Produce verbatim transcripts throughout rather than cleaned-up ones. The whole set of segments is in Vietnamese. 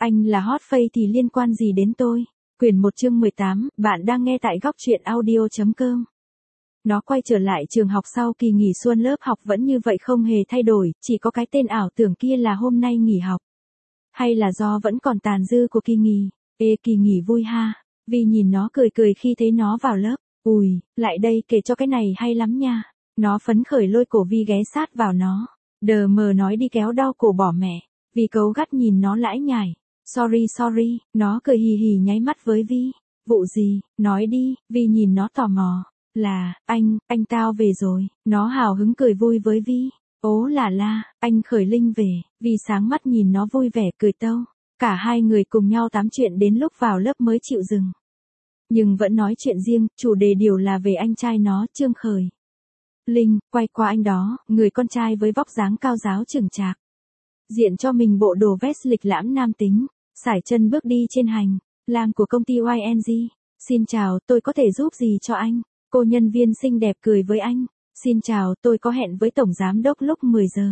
Anh là hot face thì liên quan gì đến tôi? Quyển một chương mười tám, bạn đang nghe tại góc truyện audio chấm com. Nó quay trở lại trường học sau kỳ nghỉ xuân, lớp học vẫn như vậy không hề thay đổi, chỉ có cái tên ảo tưởng kia là hôm nay nghỉ học. Hay là do vẫn còn tàn dư của kỳ nghỉ? Ê, kỳ nghỉ vui ha. Vi nhìn nó cười cười khi thấy nó vào lớp. Ùi, lại đây kể cho cái này hay lắm nha. Nó phấn khởi lôi cổ Vi ghé sát vào nó. Đờ mờ nói đi kéo đau cổ bỏ mẹ. Vi cấu gắt nhìn nó lãi nhải. Sorry sorry, nó cười hì hì nháy mắt với Vi. Vụ gì, nói đi. Vi nhìn nó tò mò. Là, anh, anh tao về rồi. Nó hào hứng cười vui với Vi. Ố là la, anh Khởi Linh về. Vi sáng mắt nhìn nó vui vẻ cười tâu. Cả hai người cùng nhau tám chuyện đến lúc vào lớp mới chịu dừng. Nhưng vẫn nói chuyện riêng, chủ đề điều là về anh trai nó, Trương Khởi Linh. Quay qua anh đó, người con trai với vóc dáng cao ráo chững chạc. Diện cho mình bộ đồ vest lịch lãm nam tính, sải chân bước đi trên hành lang của công ty i en giê. Xin chào, tôi có thể giúp gì cho anh? Cô nhân viên xinh đẹp cười với anh. Xin chào, tôi có hẹn với tổng giám đốc lúc mười giờ.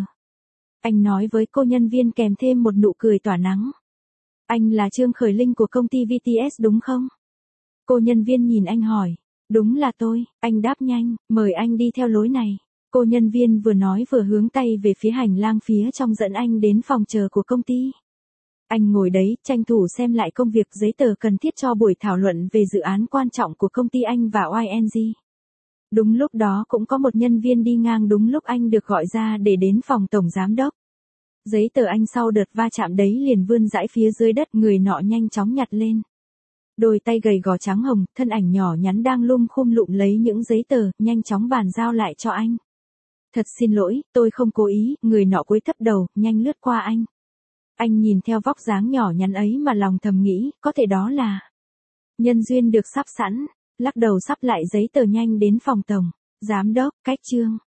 Anh nói với cô nhân viên kèm thêm một nụ cười tỏa nắng. Anh là Trương Khởi Linh của công ty vê tê ét đúng không? Cô nhân viên nhìn anh hỏi. Đúng là tôi, anh đáp nhanh, mời anh đi theo lối này. Cô nhân viên vừa nói vừa hướng tay về phía hành lang phía trong dẫn anh đến phòng chờ của công ty. Anh ngồi đấy, tranh thủ xem lại công việc giấy tờ cần thiết cho buổi thảo luận về dự án quan trọng của công ty anh và i en giê. Đúng lúc đó cũng có một nhân viên đi ngang đúng lúc anh được gọi ra để đến phòng tổng giám đốc. Giấy tờ anh sau đợt va chạm đấy liền vươn rãi phía dưới đất, người nọ nhanh chóng nhặt lên. Đôi tay gầy gò trắng hồng, thân ảnh nhỏ nhắn đang lum khum lụm lấy những giấy tờ, nhanh chóng bàn giao lại cho anh. Thật xin lỗi, tôi không cố ý, người nọ cúi thấp đầu, nhanh lướt qua anh. Anh nhìn theo vóc dáng nhỏ nhắn ấy mà lòng thầm nghĩ, có thể đó là nhân duyên được sắp sẵn, lắc đầu sắp lại giấy tờ nhanh đến phòng tổng giám đốc, cách Trương